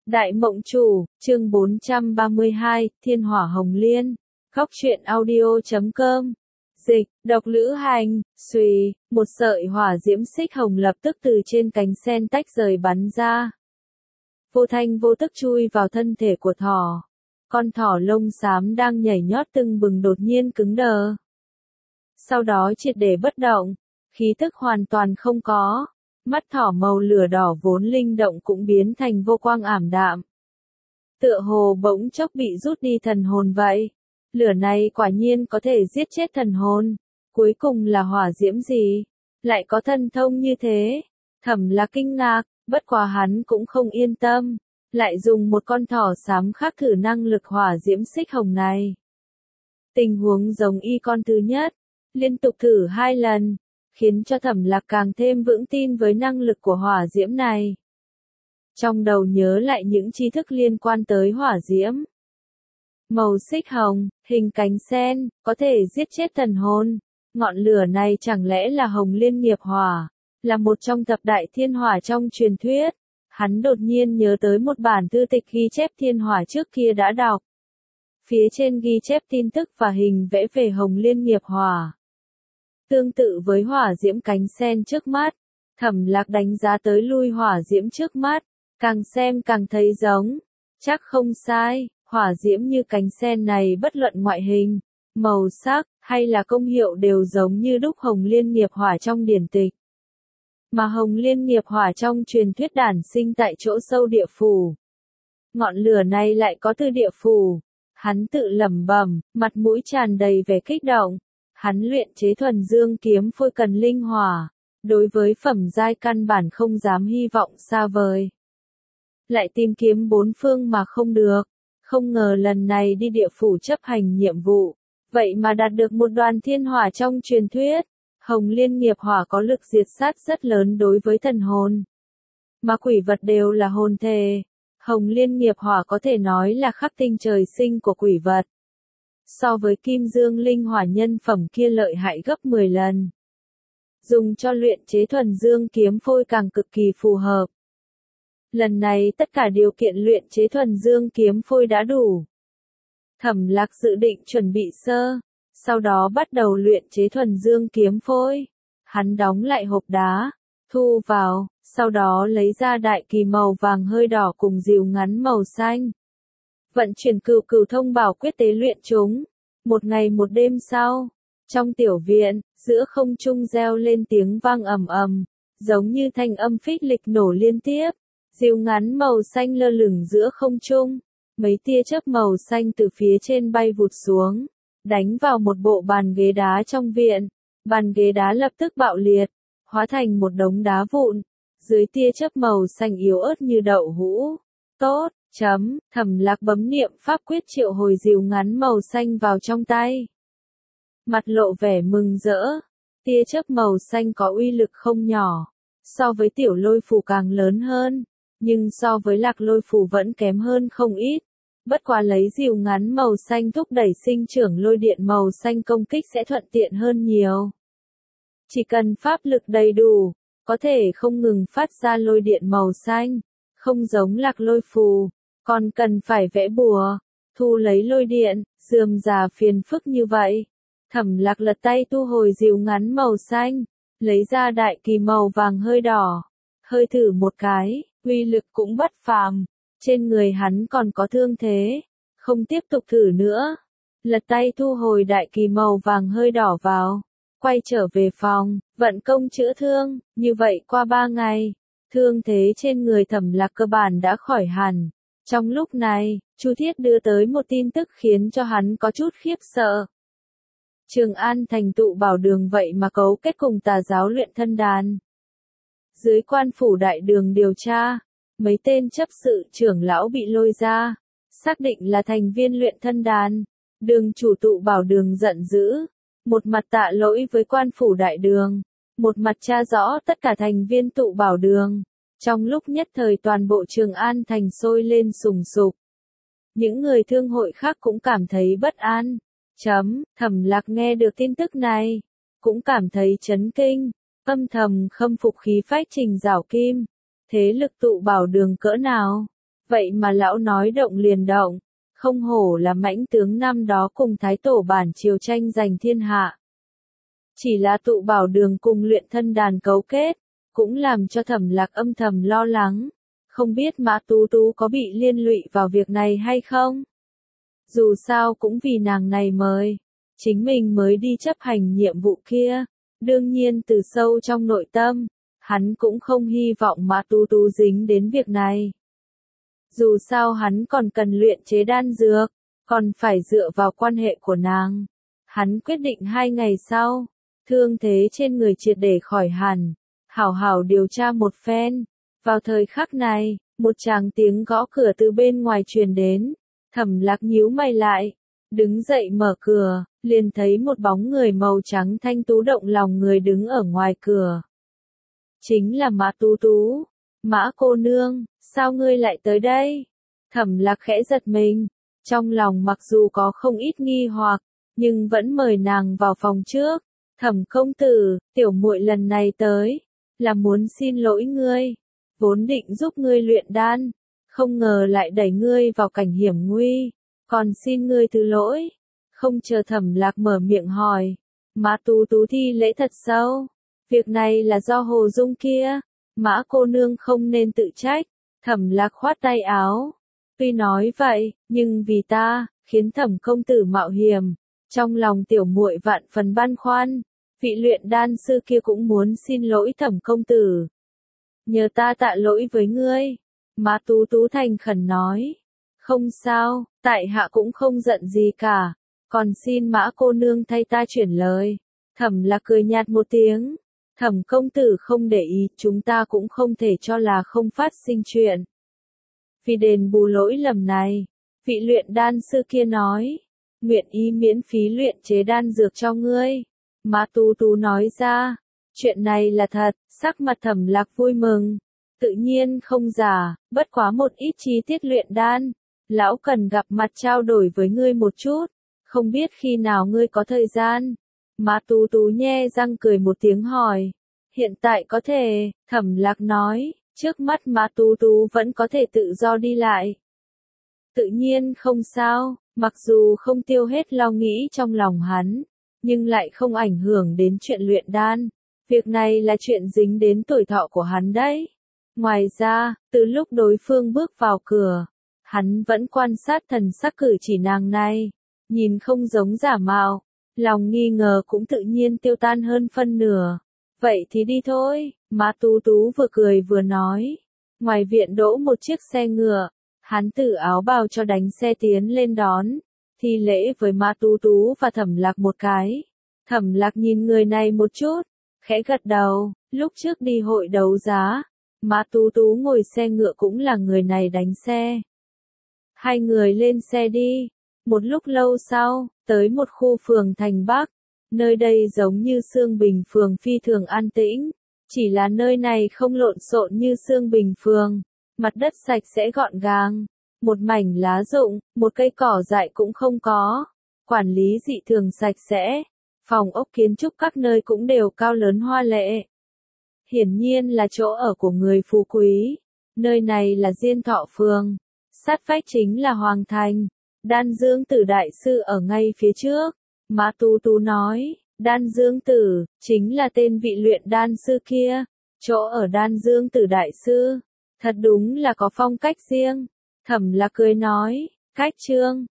Đại Mộng Chủ, chương 432, Thiên Hỏa Hồng Liên. Góc truyện audio.com. Dịch, độc lữ hành, xùy, một sợi hỏa diễm xích hồng lập tức từ trên cánh sen tách rời bắn ra. Vô thanh vô tức chui vào thân thể của thỏ. Con thỏ lông xám đang nhảy nhót tưng bừng đột nhiên cứng đờ. Sau đó triệt để bất động, khí tức hoàn toàn không có. Mắt thỏ màu lửa đỏ vốn linh động cũng biến thành vô quang ảm đạm. Tựa hồ bỗng chốc bị rút đi thần hồn vậy. Lửa này quả nhiên có thể giết chết thần hồn. Cuối cùng là hỏa diễm gì? Lại có thần thông như thế? Thẩm là kinh ngạc, bất quá hắn cũng không yên tâm. Lại dùng một con thỏ xám khác thử năng lực hỏa diễm xích hồng này. Tình huống giống y con thứ nhất. Liên tục thử 2 lần. Khiến cho Thẩm Lạc càng thêm vững tin với năng lực của hỏa diễm này. Trong đầu nhớ lại những tri thức liên quan tới hỏa diễm. Màu xích hồng, hình cánh sen, có thể giết chết thần hồn. Ngọn lửa này chẳng lẽ là Hồng Liên nghiệp hỏa, là một trong thập đại thiên hỏa trong truyền thuyết. Hắn đột nhiên nhớ tới một bản thư tịch ghi chép thiên hỏa trước kia đã đọc. Phía trên ghi chép tin tức và hình vẽ về Hồng Liên nghiệp hỏa. Tương tự với hỏa diễm cánh sen trước mắt, Thẩm Lạc đánh giá tới lui hỏa diễm trước mắt, càng xem càng thấy giống. Chắc không sai, hỏa diễm như cánh sen này bất luận ngoại hình, màu sắc, hay là công hiệu đều giống như đúc Hồng Liên nghiệp hỏa trong điển tịch. Mà Hồng Liên nghiệp hỏa trong truyền thuyết đản sinh tại chỗ sâu địa phủ. Ngọn lửa này lại có từ địa phủ. Hắn tự lẩm bẩm, mặt mũi tràn đầy vẻ kích động. Hắn luyện chế thuần dương kiếm phôi cần linh hỏa, đối với phẩm giai căn bản không dám hy vọng xa vời. Lại tìm kiếm bốn phương mà không được, không ngờ lần này đi địa phủ chấp hành nhiệm vụ, vậy mà đạt được một đoàn thiên hỏa trong truyền thuyết. Hồng Liên nghiệp hỏa có lực diệt sát rất lớn đối với thần hồn, mà quỷ vật đều là hồn thể. Hồng Liên nghiệp hỏa có thể nói là khắc tinh trời sinh của quỷ vật. So với kim dương linh hỏa nhân phẩm kia lợi hại gấp 10 lần. Dùng cho luyện chế thuần dương kiếm phôi càng cực kỳ phù hợp. Lần này tất cả điều kiện luyện chế thuần dương kiếm phôi đã đủ. Thẩm Lạc dự định chuẩn bị sau đó bắt đầu luyện chế thuần dương kiếm phôi. Hắn đóng lại hộp đá, thu vào, sau đó lấy ra đại kỳ màu vàng hơi đỏ cùng rìu ngắn màu xanh. Vận chuyển cửu cửu thông bảo quyết tế luyện chúng. Một ngày một đêm sau, trong tiểu viện, giữa không trung reo lên tiếng vang ầm ầm, giống như thanh âm phích lịch nổ liên tiếp. Rìu ngắn màu xanh lơ lửng giữa không trung, mấy tia chớp màu xanh từ phía trên bay vụt xuống, đánh vào một bộ bàn ghế đá trong viện. Bàn ghế đá lập tức bạo liệt, hóa thành một đống đá vụn. Dưới tia chớp màu xanh yếu ớt như đậu hũ. Tốt. Thẩm Lạc bấm niệm pháp quyết triệu hồi rìu ngắn màu xanh vào trong tay. Mặt lộ vẻ mừng rỡ. Tia chớp màu xanh có uy lực không nhỏ. So với tiểu lôi phù càng lớn hơn. Nhưng so với lạc lôi phù vẫn kém hơn không ít. Bất quá lấy rìu ngắn màu xanh thúc đẩy sinh trưởng lôi điện màu xanh công kích sẽ thuận tiện hơn nhiều. Chỉ cần pháp lực đầy đủ, có thể không ngừng phát ra lôi điện màu xanh. Không giống lạc lôi phù. Còn cần phải vẽ bùa, thu lấy lôi điện, rườm rà phiền phức như vậy. Thẩm Lạc lật tay thu hồi rìu ngắn màu xanh, lấy ra đại kỳ màu vàng hơi đỏ, hơi thử một cái, uy lực cũng bất phàm. Trên người hắn còn có thương thế, không tiếp tục thử nữa. Lật tay thu hồi đại kỳ màu vàng hơi đỏ vào, quay trở về phòng, vận công chữa thương. Như vậy qua 3 ngày, thương thế trên người Thẩm Lạc cơ bản đã khỏi hẳn. Trong lúc này, Chu Thiết đưa tới một tin tức khiến cho hắn có chút khiếp sợ. Trường An thành tụ bảo đường vậy mà cấu kết cùng tà giáo luyện thân đàn. Dưới quan phủ đại đường điều tra, mấy tên chấp sự trưởng lão bị lôi ra, xác định là thành viên luyện thân đàn. Đường chủ tụ bảo đường giận dữ, một mặt tạ lỗi với quan phủ đại đường, một mặt tra rõ tất cả thành viên tụ bảo đường. Trong lúc nhất thời toàn bộ Trường An thành sôi lên sùng sục. Những người thương hội khác cũng cảm thấy bất an. Thẩm Lạc nghe được tin tức này, cũng cảm thấy chấn kinh, âm thầm khâm phục khí phách Trình Giảo Kim. Thế lực tụ bảo đường cỡ nào? Vậy mà lão nói động liền động, không hổ là mãnh tướng năm đó cùng thái tổ bản triều tranh giành thiên hạ. Chỉ là tụ bảo đường cùng luyện thân đàn cấu kết, cũng làm cho Thẩm Lạc âm thầm lo lắng, không biết Mã Tú Tú có bị liên lụy vào việc này hay không? Dù sao cũng vì nàng này mời, chính mình mới đi chấp hành nhiệm vụ kia, đương nhiên từ sâu trong nội tâm, hắn cũng không hy vọng Mã Tú Tú dính đến việc này. Dù sao hắn còn cần luyện chế đan dược, còn phải dựa vào quan hệ của nàng. Hắn quyết định 2 ngày sau, thương thế trên người triệt để khỏi hẳn, hảo hảo điều tra một phen. Vào thời khắc này, một tràng tiếng gõ cửa từ bên ngoài truyền đến, Thẩm Lạc nhíu mày lại, đứng dậy mở cửa, liền thấy một bóng người màu trắng thanh tú động lòng người đứng ở ngoài cửa. Chính là Mã Tú Tú. Mã cô nương, sao ngươi lại tới đây? Thẩm Lạc khẽ giật mình, trong lòng mặc dù có không ít nghi hoặc, nhưng vẫn mời nàng vào phòng trước. Thẩm công tử, tiểu muội lần này tới, là muốn xin lỗi ngươi, vốn định giúp ngươi luyện đan, không ngờ lại đẩy ngươi vào cảnh hiểm nguy, còn xin ngươi thứ lỗi. Không chờ Thẩm Lạc mở miệng hỏi, Mã Tú Tú thi lễ thật sâu, việc này là do Hồ Dung kia. Mã cô nương không nên tự trách. Thẩm Lạc khoát tay áo. Tuy nói vậy, nhưng vì ta, khiến Thẩm công tử mạo hiểm. Trong lòng tiểu muội vạn phần băn khoăn. Vị luyện đan sư kia cũng muốn xin lỗi Thẩm công tử. Nhờ ta tạ lỗi với ngươi. Mã Tú Tú thành khẩn nói. Không sao, tại hạ cũng không giận gì cả. Còn xin Mã cô nương thay ta chuyển lời. Thẩm Lạc cười nhạt một tiếng. Thẩm công tử không để ý, chúng ta cũng không thể cho là không phát sinh chuyện. Vì đền bù lỗi lầm này, vị luyện đan sư kia nói, nguyện ý miễn phí luyện chế đan dược cho ngươi. Mã Tú Tú nói ra, chuyện này là thật, sắc mặt Thẩm Lạc vui mừng. Tự nhiên không giả, bất quá một ít chi tiết luyện đan. Lão cần gặp mặt trao đổi với ngươi một chút, không biết khi nào ngươi có thời gian. Mã Tú Tú nhe răng cười một tiếng hỏi. Hiện tại có thể, Thẩm Lạc nói, trước mắt Mã Tú Tú vẫn có thể tự do đi lại. Tự nhiên không sao, mặc dù không tiêu hết lo nghĩ trong lòng hắn, nhưng lại không ảnh hưởng đến chuyện luyện đan. Việc này là chuyện dính đến tuổi thọ của hắn đấy. Ngoài ra, từ lúc đối phương bước vào cửa, hắn vẫn quan sát thần sắc cử chỉ nàng này, nhìn không giống giả mạo. Lòng nghi ngờ cũng tự nhiên tiêu tan hơn phân nửa. Vậy thì đi thôi, Mã Tú Tú vừa cười vừa nói. Ngoài viện đỗ một chiếc xe ngựa, hắn từ áo bào cho đánh xe tiến lên đón, thi lễ với Mã Tú Tú và Thẩm Lạc một cái. Thẩm Lạc nhìn người này một chút, khẽ gật đầu, lúc trước đi hội đấu giá, Mã Tú Tú ngồi xe ngựa cũng là người này đánh xe. Hai người lên xe đi. Một lúc lâu sau, tới một khu phường thành Bắc, nơi đây giống như Sương Bình phường phi thường an tĩnh, chỉ là nơi này không lộn xộn như Sương Bình phường, mặt đất sạch sẽ gọn gàng, một mảnh lá rụng, một cây cỏ dại cũng không có, quản lý dị thường sạch sẽ, phòng ốc kiến trúc các nơi cũng đều cao lớn hoa lệ. Hiển nhiên là chỗ ở của người phú quý, nơi này là Diên Thọ phường, sát vách chính là Hoàng Thành. Đan Dương Tử đại sư ở ngay phía trước. Mã Tú Tú nói, Đan Dương Tử, chính là tên vị luyện đan sư kia. Chỗ ở Đan Dương Tử đại sư, thật đúng là có phong cách riêng. Thẩm Lạc cười nói, cách trương,